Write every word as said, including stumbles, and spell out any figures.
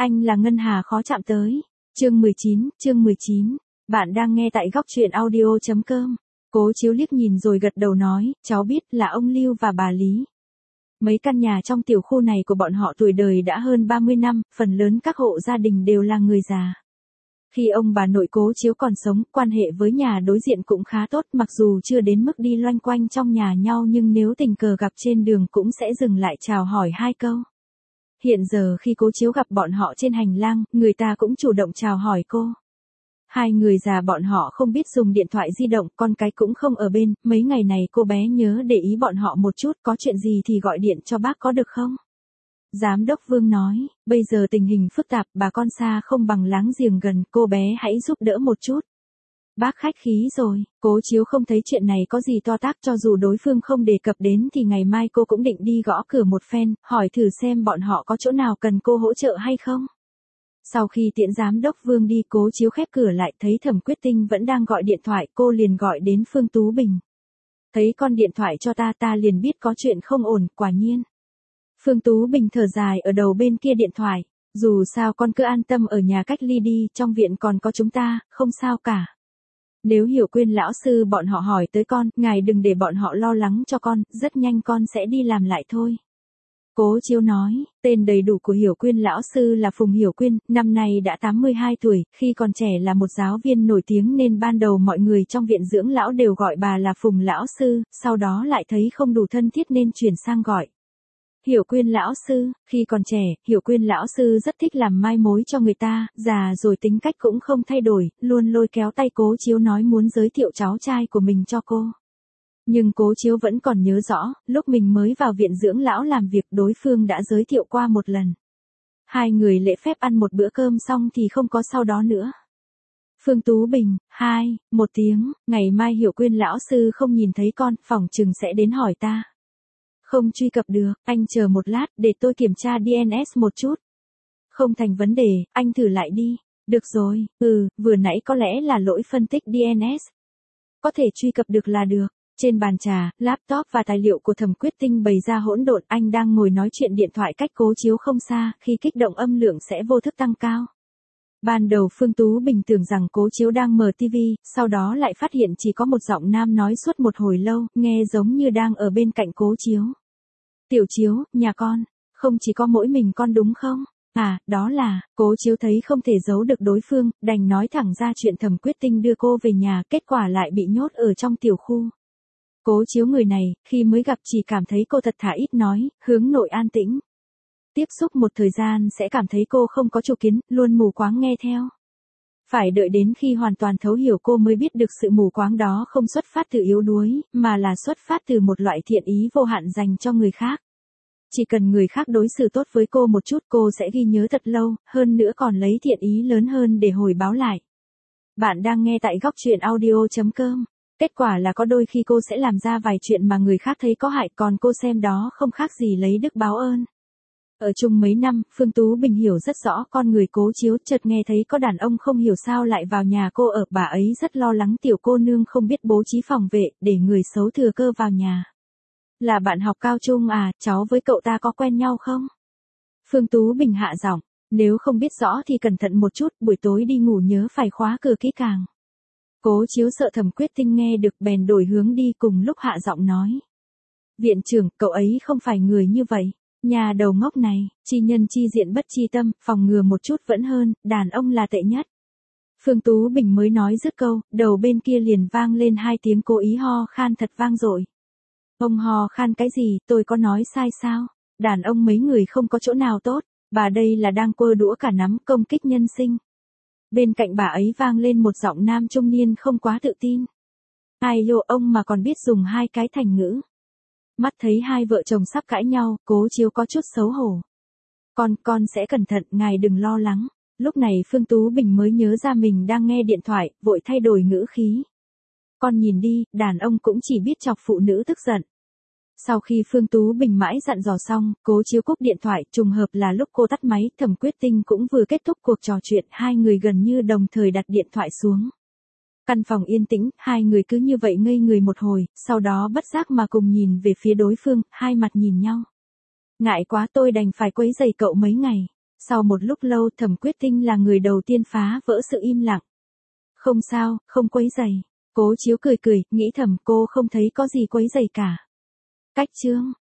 Anh là Ngân Hà khó chạm tới. Chương mười chín, chương mười chín. Bạn đang nghe tại góc truyện audio chấm com. Cố Chiếu liếc nhìn rồi gật đầu nói, cháu biết là ông Lưu và bà Lý. Mấy căn nhà trong tiểu khu này của bọn họ tuổi đời đã hơn ba mươi năm, phần lớn các hộ gia đình đều là người già. Khi ông bà nội Cố Chiếu còn sống, quan hệ với nhà đối diện cũng khá tốt, mặc dù chưa đến mức đi loanh quanh trong nhà nhau nhưng nếu tình cờ gặp trên đường cũng sẽ dừng lại chào hỏi hai câu. Hiện giờ khi Cố Chiếu gặp bọn họ trên hành lang, người ta cũng chủ động chào hỏi cô. Hai người già bọn họ không biết dùng điện thoại di động, con cái cũng không ở bên, mấy ngày này cô bé nhớ để ý bọn họ một chút, có chuyện gì thì gọi điện cho bác có được không? Giám đốc Vương nói, bây giờ tình hình phức tạp, bà con xa không bằng láng giềng gần, cô bé hãy giúp đỡ một chút. Bác khách khí rồi, Cố Chiếu không thấy chuyện này có gì to tát, cho dù đối phương không đề cập đến thì ngày mai cô cũng định đi gõ cửa một phen, hỏi thử xem bọn họ có chỗ nào cần cô hỗ trợ hay không. Sau khi tiễn giám đốc Vương đi, Cố Chiếu khép cửa lại, thấy Thẩm Quyết Tinh vẫn đang gọi điện thoại, cô liền gọi đến Phương Tú Bình. Thấy con điện thoại cho ta, ta liền biết có chuyện không ổn, quả nhiên. Phương Tú Bình thở dài ở đầu bên kia điện thoại, dù sao con cứ an tâm ở nhà cách ly đi, trong viện còn có chúng ta, không sao cả. Nếu Hiểu Quyên lão sư bọn họ hỏi tới con, ngài đừng để bọn họ lo lắng cho con, rất nhanh con sẽ đi làm lại thôi. Cố Chiếu nói, tên đầy đủ của Hiểu Quyên lão sư là Phùng Hiểu Quyên, năm nay đã tám mươi hai tuổi, khi còn trẻ là một giáo viên nổi tiếng nên ban đầu mọi người trong viện dưỡng lão đều gọi bà là Phùng lão sư, sau đó lại thấy không đủ thân thiết nên chuyển sang gọi Hiểu Quyên lão sư. Khi còn trẻ, Hiểu Quyên lão sư rất thích làm mai mối cho người ta, già rồi tính cách cũng không thay đổi, luôn lôi kéo tay Cố Chiếu nói muốn giới thiệu cháu trai của mình cho cô. Nhưng Cố Chiếu vẫn còn nhớ rõ, lúc mình mới vào viện dưỡng lão làm việc đối phương đã giới thiệu qua một lần. Hai người lễ phép ăn một bữa cơm xong thì không có sau đó nữa. Phương Tú Bình, hai, một tiếng, ngày mai Hiểu Quyên lão sư không nhìn thấy con, phỏng chừng sẽ đến hỏi ta. Không truy cập được, anh chờ một lát, để tôi kiểm tra đê en ét một chút. Không thành vấn đề, anh thử lại đi. Được rồi, ừ, vừa nãy có lẽ là lỗi phân tích đê en ét. Có thể truy cập được là được. Trên bàn trà, laptop và tài liệu của Thẩm Quyết Tinh bày ra hỗn độn, anh đang ngồi nói chuyện điện thoại cách Cố Chiếu không xa, khi kích động âm lượng sẽ vô thức tăng cao. Ban đầu Phương Tú Bình tưởng rằng Cố Chiếu đang mở tivi, sau đó lại phát hiện chỉ có một giọng nam nói suốt một hồi lâu, nghe giống như đang ở bên cạnh Cố Chiếu. Tiểu Chiếu, nhà con, không chỉ có mỗi mình con đúng không? À, đó là, Cố Chiếu thấy không thể giấu được đối phương, đành nói thẳng ra chuyện Thẩm Quyết Tinh đưa cô về nhà, kết quả lại bị nhốt ở trong tiểu khu. Cố Chiếu người này, khi mới gặp chỉ cảm thấy cô thật thà ít nói, hướng nội an tĩnh. Tiếp xúc một thời gian sẽ cảm thấy cô không có chủ kiến, luôn mù quáng nghe theo. Phải đợi đến khi hoàn toàn thấu hiểu cô mới biết được sự mù quáng đó không xuất phát từ yếu đuối, mà là xuất phát từ một loại thiện ý vô hạn dành cho người khác. Chỉ cần người khác đối xử tốt với cô một chút cô sẽ ghi nhớ thật lâu, hơn nữa còn lấy thiện ý lớn hơn để hồi báo lại. Bạn đang nghe tại góc truyện audio chấm com. Kết quả là có đôi khi cô sẽ làm ra vài chuyện mà người khác thấy có hại, còn cô xem đó không khác gì lấy đức báo ơn. Ở chung mấy năm, Phương Tú Bình hiểu rất rõ con người Cố Chiếu, chợt nghe thấy có đàn ông không hiểu sao lại vào nhà cô ở, bà ấy rất lo lắng tiểu cô nương không biết bố trí phòng vệ, để người xấu thừa cơ vào nhà. Là bạn học cao trung à, cháu với cậu ta có quen nhau không? Phương Tú Bình hạ giọng, nếu không biết rõ thì cẩn thận một chút, buổi tối đi ngủ nhớ phải khóa cửa kỹ càng. Cố Chiếu sợ Thẩm Quyết Tinh nghe được bèn đổi hướng đi, cùng lúc hạ giọng nói. Viện trưởng, cậu ấy không phải người như vậy. Nhà đầu ngốc này, chi nhân chi diện bất chi tâm, phòng ngừa một chút vẫn hơn, đàn ông là tệ nhất. Phương Tú Bình mới nói dứt câu, đầu bên kia liền vang lên hai tiếng cố ý ho khan thật vang dội. Ông ho khan cái gì, tôi có nói sai sao? Đàn ông mấy người không có chỗ nào tốt, bà đây là đang quơ đũa cả nắm công kích nhân sinh. Bên cạnh bà ấy vang lên một giọng nam trung niên không quá tự tin. Ai lô, ông mà còn biết dùng hai cái thành ngữ. Mắt thấy hai vợ chồng sắp cãi nhau, Cố Chiếu có chút xấu hổ. Con, con sẽ cẩn thận, ngài đừng lo lắng. Lúc này Phương Tú Bình mới nhớ ra mình đang nghe điện thoại, vội thay đổi ngữ khí. Con nhìn đi, đàn ông cũng chỉ biết chọc phụ nữ tức giận. Sau khi Phương Tú Bình mãi dặn dò xong, Cố Chiếu cúp điện thoại, trùng hợp là lúc cô tắt máy, Thẩm Quyết Tinh cũng vừa kết thúc cuộc trò chuyện, hai người gần như đồng thời đặt điện thoại xuống. Căn phòng yên tĩnh, hai người cứ như vậy ngây người một hồi, sau đó bất giác mà cùng nhìn về phía đối phương, hai mặt nhìn nhau. Ngại quá tôi đành phải quấy rầy cậu mấy ngày. Sau một lúc lâu Thẩm Quyết Tinh là người đầu tiên phá vỡ sự im lặng. Không sao, không quấy rầy. Cố Chiếu cười cười, nghĩ thầm cô không thấy có gì quấy rầy cả. Cách Trương,